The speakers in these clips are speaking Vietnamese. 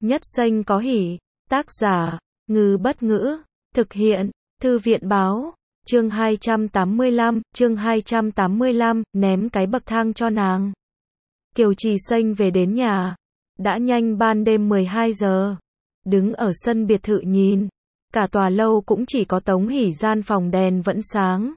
Nhất xanh có hỉ. Tác giả, Ngư Bất Ngữ. Thực hiện, Thư viện Báo. Chương 285, ném cái bậc thang cho nàng. Kiều Trì Xanh về đến nhà. Đã nhanh ban đêm 12 giờ. Đứng ở sân biệt thự nhìn. Cả tòa lâu cũng chỉ có Tống Hỷ gian phòng đèn vẫn sáng.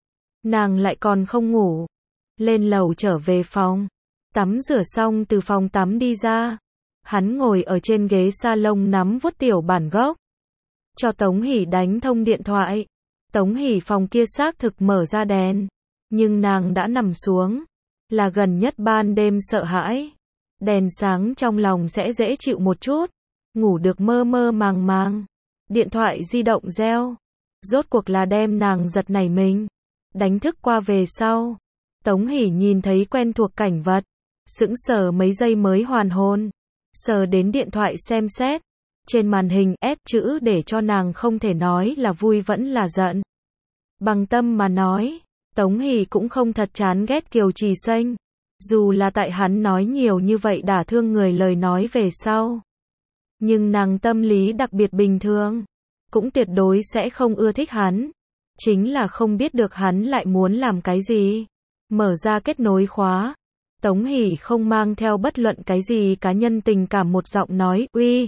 Nàng lại còn không ngủ. Lên lầu trở về phòng. Tắm rửa xong từ phòng tắm đi ra. Hắn ngồi ở trên ghế salon nắm vuốt tiểu bản gốc. Cho Tống Hỷ đánh thông điện thoại. Tống Hỷ phòng kia xác thực mở ra đèn. Nhưng nàng đã nằm xuống. Là gần nhất ban đêm sợ hãi. Đèn sáng trong lòng sẽ dễ chịu một chút. Ngủ được mơ mơ màng màng. Điện thoại di động reo. Rốt cuộc là đem nàng giật nảy mình. Đánh thức qua về sau. Tống Hỷ nhìn thấy quen thuộc cảnh vật. Sững sờ mấy giây mới hoàn hồn. Sờ đến điện thoại xem xét. Trên màn hình S chữ để cho nàng không thể nói là vui vẫn là giận. Bằng tâm mà nói, Tống Hỷ cũng không thật chán ghét Kiều Trì Xanh. Dù là tại hắn nói nhiều như vậy đả thương người lời nói về sau. Nhưng nàng tâm lý đặc biệt bình thường. Cũng tuyệt đối sẽ không ưa thích hắn. Chính là không biết được hắn lại muốn làm cái gì. Mở ra kết nối khóa. Tống Hỷ không mang theo bất luận cái gì cá nhân tình cảm một giọng nói, uy.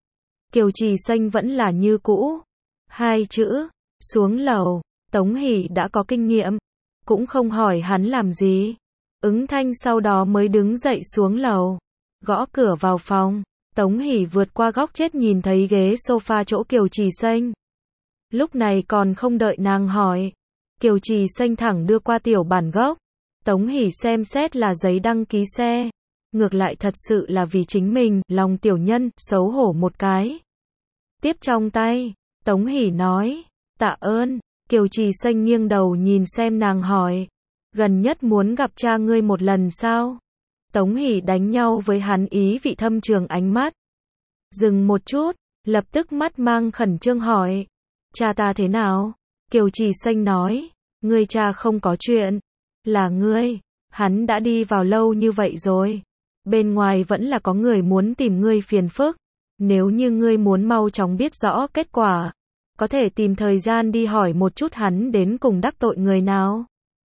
Kiều Trì Xanh vẫn là như cũ. Hai chữ, xuống lầu. Tống Hỷ đã có kinh nghiệm. Cũng không hỏi hắn làm gì. Ứng thanh sau đó mới đứng dậy xuống lầu. Gõ cửa vào phòng. Tống Hỷ vượt qua góc chết nhìn thấy ghế sofa chỗ Kiều Trì Xanh. Lúc này còn không đợi nàng hỏi. Kiều Trì Xanh thẳng đưa qua tiểu bản gốc. Tống Hỷ xem xét là giấy đăng ký xe. Ngược lại thật sự là vì chính mình, lòng tiểu nhân, xấu hổ một cái. Tiếp trong tay, Tống Hỷ nói, tạ ơn. Kiều Trì Xanh nghiêng đầu nhìn xem nàng hỏi, gần nhất muốn gặp cha ngươi một lần sao? Tống Hỷ đánh nhau với hắn ý vị thâm trường ánh mắt. Dừng một chút, lập tức mắt mang khẩn trương hỏi, cha ta thế nào? Kiều Trì Xanh nói, ngươi cha không có chuyện. Là ngươi, hắn đã đi vào lâu như vậy rồi. Bên ngoài vẫn là có người muốn tìm ngươi phiền phức. Nếu như ngươi muốn mau chóng biết rõ kết quả, có thể tìm thời gian đi hỏi một chút hắn đến cùng đắc tội người nào.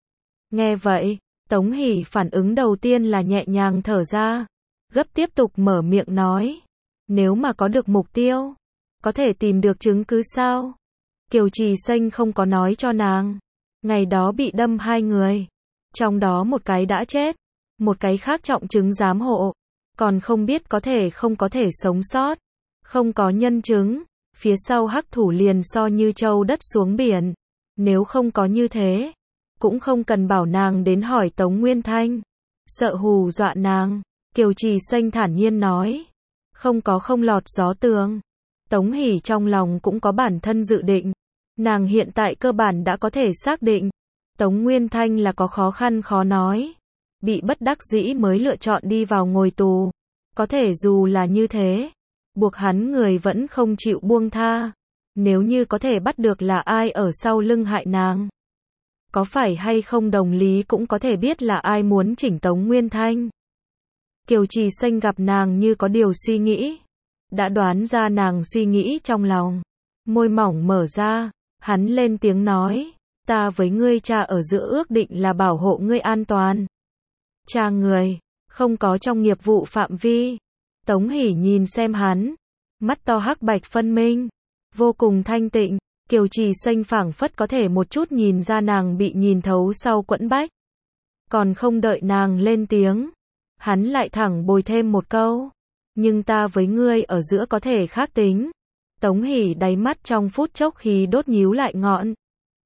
Nghe vậy, Tống Hỷ phản ứng đầu tiên là nhẹ nhàng thở ra. Gấp tiếp tục mở miệng nói. Nếu mà có được mục tiêu, có thể tìm được chứng cứ sao? Kiều Trì Xanh không có nói cho nàng. Ngày đó bị đâm 2 người. Trong đó một cái đã chết. Một cái khác trọng chứng giám hộ. Còn không biết không có thể sống sót. Không có nhân chứng. Phía sau hắc thủ liền so như châu đất xuống biển. Nếu không có như thế, cũng không cần bảo nàng đến hỏi Tống Nguyên Thanh. Sợ hù dọa nàng. Kiều Trì Xanh thản nhiên nói. Không lọt gió tường. Tống Hỷ trong lòng cũng có bản thân dự định. Nàng hiện tại cơ bản đã có thể xác định. Tống Nguyên Thanh là có khó khăn khó nói. Bị bất đắc dĩ mới lựa chọn đi vào ngồi tù. Có thể dù là như thế, buộc hắn người vẫn không chịu buông tha. Nếu như có thể bắt được là ai ở sau lưng hại nàng. Có phải hay không đồng lý cũng có thể biết là ai muốn chỉnh Tống Nguyên Thanh. Kiều Trì Xanh gặp nàng như có điều suy nghĩ. Đã đoán ra nàng suy nghĩ trong lòng. Môi mỏng mở ra, hắn lên tiếng nói. Ta với ngươi cha ở giữa ước định là bảo hộ ngươi an toàn. Cha người, không có trong nghiệp vụ phạm vi. Tống Hỷ nhìn xem hắn. Mắt to hắc bạch phân minh. Vô cùng thanh tịnh. Kiều Trì Xanh phảng phất có thể một chút nhìn ra nàng bị nhìn thấu sau quẫn bách. Còn không đợi nàng lên tiếng. Hắn lại thẳng bồi thêm một câu. Nhưng ta với ngươi ở giữa có thể khác tính. Tống Hỷ đáy mắt trong phút chốc khí đốt nhíu lại ngọn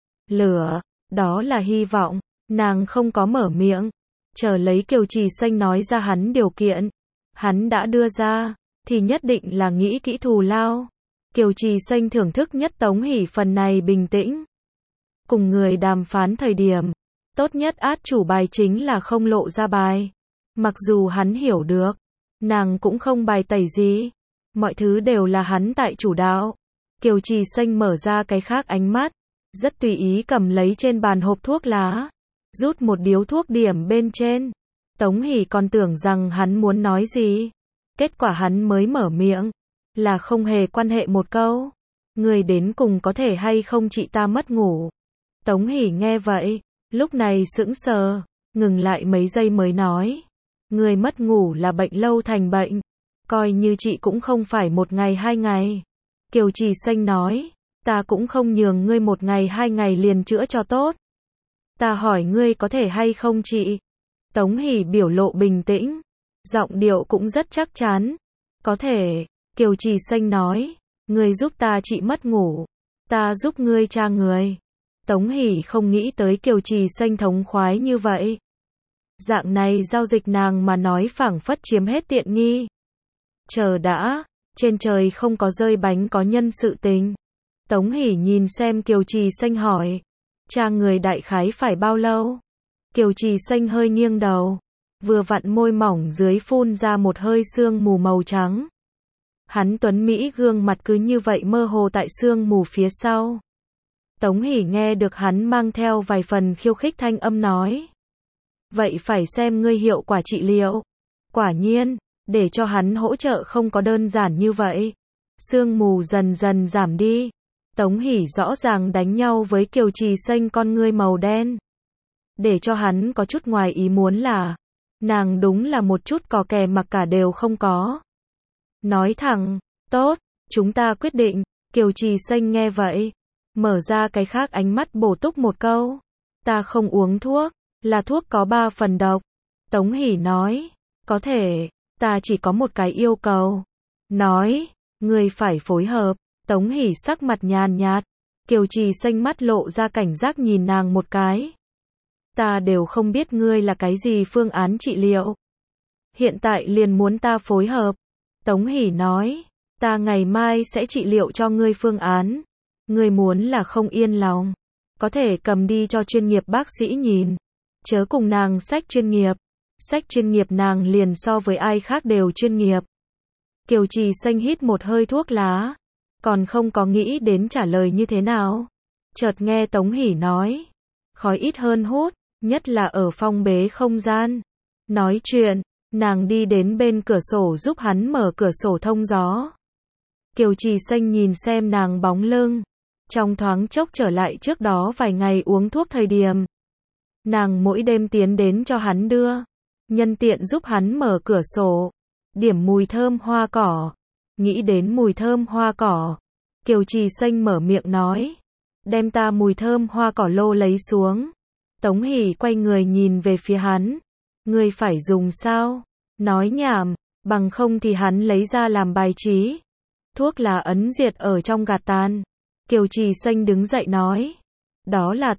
lửa. Đó là hy vọng. Nàng không có mở miệng. Chờ lấy Kiều Trì Xanh nói ra hắn điều kiện. Hắn đã đưa ra. Thì nhất định là nghĩ kỹ thù lao. Kiều Trì Xanh thưởng thức nhất Tống Hỷ phần này bình tĩnh. Cùng người đàm phán thời điểm. Tốt nhất át chủ bài chính là không lộ ra bài. Mặc dù hắn hiểu được. Nàng cũng không bài tẩy gì. Mọi thứ đều là hắn tại chủ đạo. Kiều Trì Xanh mở ra cái khác ánh mắt. Rất tùy ý cầm lấy trên bàn hộp thuốc lá. Rút một điếu thuốc điểm bên trên. Tống Hỷ còn tưởng rằng hắn muốn nói gì. Kết quả hắn mới mở miệng. là không hề quan hệ một câu. Người đến cùng có thể hay không chị ta mất ngủ. Tống Hỷ nghe vậy, lúc này sững sờ, ngừng lại mấy giây mới nói. Người mất ngủ là bệnh lâu thành bệnh. Coi như chị cũng không phải 1 ngày 2 ngày. Kiều Trì Xanh nói, ta cũng không nhường ngươi 1 ngày 2 ngày liền chữa cho tốt. Ta hỏi ngươi có thể hay không chị? Tống Hỷ biểu lộ bình tĩnh, giọng điệu cũng rất chắc chắn. Có thể, Kiều Trì Xanh nói, ngươi giúp ta chị mất ngủ, ta giúp ngươi tra người. Tống Hỷ không nghĩ tới Kiều Trì Xanh thống khoái như vậy. Dạng này giao dịch nàng mà nói phảng phất chiếm hết tiện nghi. Chờ đã, trên trời không có rơi bánh có nhân sự tình. Tống Hỷ nhìn xem Kiều Trì Xanh hỏi, tra người đại khái phải bao lâu? Kiều Trì Xanh hơi nghiêng đầu, vừa vặn môi mỏng dưới phun ra một hơi sương mù màu trắng. Hắn tuấn mỹ gương mặt cứ như vậy mơ hồ tại sương mù phía sau. Tống Hỷ nghe được hắn mang theo vài phần khiêu khích thanh âm nói. Vậy phải xem ngươi hiệu quả trị liệu. Quả nhiên, để cho hắn hỗ trợ không có đơn giản như vậy. Sương mù dần dần giảm đi. Tống Hỷ rõ ràng đánh nhau với Kiều Trì Xanh con ngươi màu đen. Để cho hắn có chút ngoài ý muốn là, nàng đúng là một chút cò kè mặc cả đều không có. Nói thẳng, tốt, chúng ta quyết định. Kiều Trì Xanh nghe vậy, mở ra cái khác ánh mắt bổ túc một câu. Ta không uống thuốc, là thuốc có 3 phần độc. Tống Hỷ nói, có thể, ta chỉ có một cái yêu cầu. Nói, ngươi phải phối hợp. Tống Hỷ sắc mặt nhàn nhạt, Kiều Trì Xanh mắt lộ ra cảnh giác nhìn nàng một cái. Ta đều không biết ngươi là cái gì phương án trị liệu. Hiện tại liền muốn ta phối hợp. Tống Hỷ nói, ta ngày mai sẽ trị liệu cho ngươi phương án. Ngươi muốn là không yên lòng, có thể cầm đi cho chuyên nghiệp bác sĩ nhìn. Chớ cùng nàng sách chuyên nghiệp. Sách chuyên nghiệp nàng liền so với ai khác đều chuyên nghiệp. Kiều Trì Xanh hít một hơi thuốc lá, còn không có nghĩ đến trả lời như thế nào. Chợt nghe Tống Hỷ nói, khói ít hơn hút, nhất là ở phong bế không gian. Nói chuyện, nàng đi đến bên cửa sổ giúp hắn mở cửa sổ thông gió. Kiều Trì Xanh nhìn xem nàng bóng lưng, trong thoáng chốc trở lại trước đó vài ngày uống thuốc thời điểm. Nàng mỗi đêm tiến đến cho hắn đưa, nhân tiện giúp hắn mở cửa sổ, điểm mùi thơm hoa cỏ. Nghĩ đến mùi thơm hoa cỏ, Kiều Trì Xanh mở miệng nói, đem ta mùi thơm hoa cỏ lô lấy xuống. Tống Hỷ quay người nhìn về phía hắn, ngươi phải dùng sao? Nói nhảm, bằng không thì hắn lấy ra làm bài trí. Thuốc là ấn diệt ở trong gạt tàn. Kiều Trì Xanh đứng dậy nói, đó là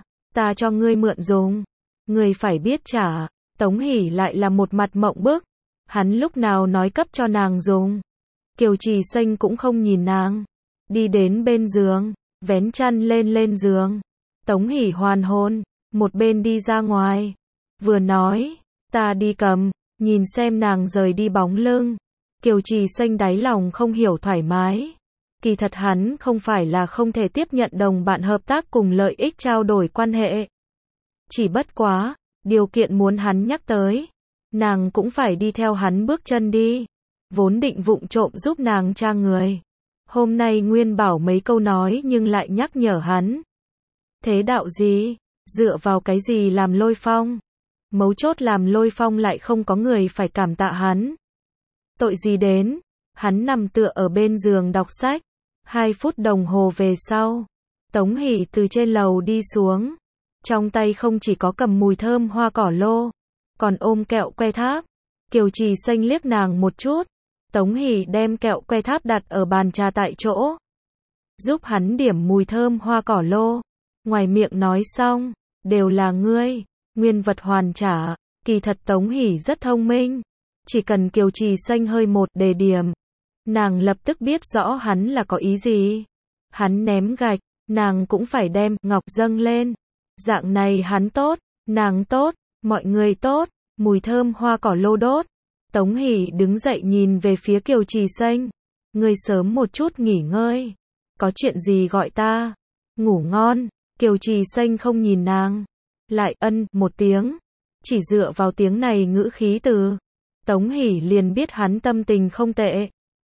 ta cho ngươi mượn dùng. Ngươi phải biết trả. Tống Hỷ lại là một mặt mộng bức, hắn lúc nào nói cấp cho nàng dùng. Kiều Trì Xanh cũng không nhìn nàng, đi đến bên giường, vén chăn lên giường. Tống Hỷ hoàn hồn, một bên đi ra ngoài, vừa nói, ta đi cầm. Nhìn xem nàng rời đi bóng lưng, Kiều Trì Xanh đáy lòng không hiểu thoải mái. Kỳ thật hắn không phải là không thể tiếp nhận đồng bạn hợp tác cùng lợi ích trao đổi quan hệ. Chỉ bất quá, điều kiện muốn hắn nhắc tới, nàng cũng phải đi theo hắn bước chân đi. Vốn định vụng trộm giúp nàng tra người. Hôm nay nguyên bảo mấy câu nói nhưng lại nhắc nhở hắn. Thế đạo gì? Dựa vào cái gì làm Lôi Phong? Mấu chốt làm Lôi Phong lại không có người phải cảm tạ hắn. Tội gì đến? Hắn nằm tựa ở bên giường đọc sách. 2 phút đồng hồ về sau, Tống Hỷ từ trên lầu đi xuống. Trong tay không chỉ có cầm mùi thơm hoa cỏ lô, còn ôm kẹo que tháp. Kiều Trì Xanh liếc nàng một chút. Tống Hỷ đem kẹo que tháp đặt ở bàn trà tại chỗ, giúp hắn điểm mùi thơm hoa cỏ lô. Ngoài miệng nói xong, đều là ngươi, nguyên vật hoàn trả. Kỳ thật Tống Hỷ rất thông minh, chỉ cần Kiều Trì Xanh hơi một đề điểm, nàng lập tức biết rõ hắn là có ý gì. Hắn ném gạch, nàng cũng phải đem ngọc dâng lên. Dạng này hắn tốt, nàng tốt, mọi người tốt, mùi thơm hoa cỏ lô đốt. Tống Hỷ đứng dậy nhìn về phía Kiều Trì Xanh. Ngươi sớm một chút nghỉ ngơi. Có chuyện gì gọi ta. Ngủ ngon. Kiều Trì Xanh không nhìn nàng, lại ân một tiếng. Chỉ dựa vào tiếng này ngữ khí từ, Tống Hỷ liền biết hắn tâm tình không tệ.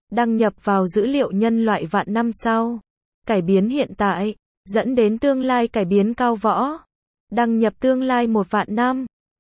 Đăng nhập vào dữ liệu nhân loại vạn năm sau. Cải biến hiện tại, dẫn đến tương lai cải biến cao võ. Đăng nhập tương lai 1 vạn năm.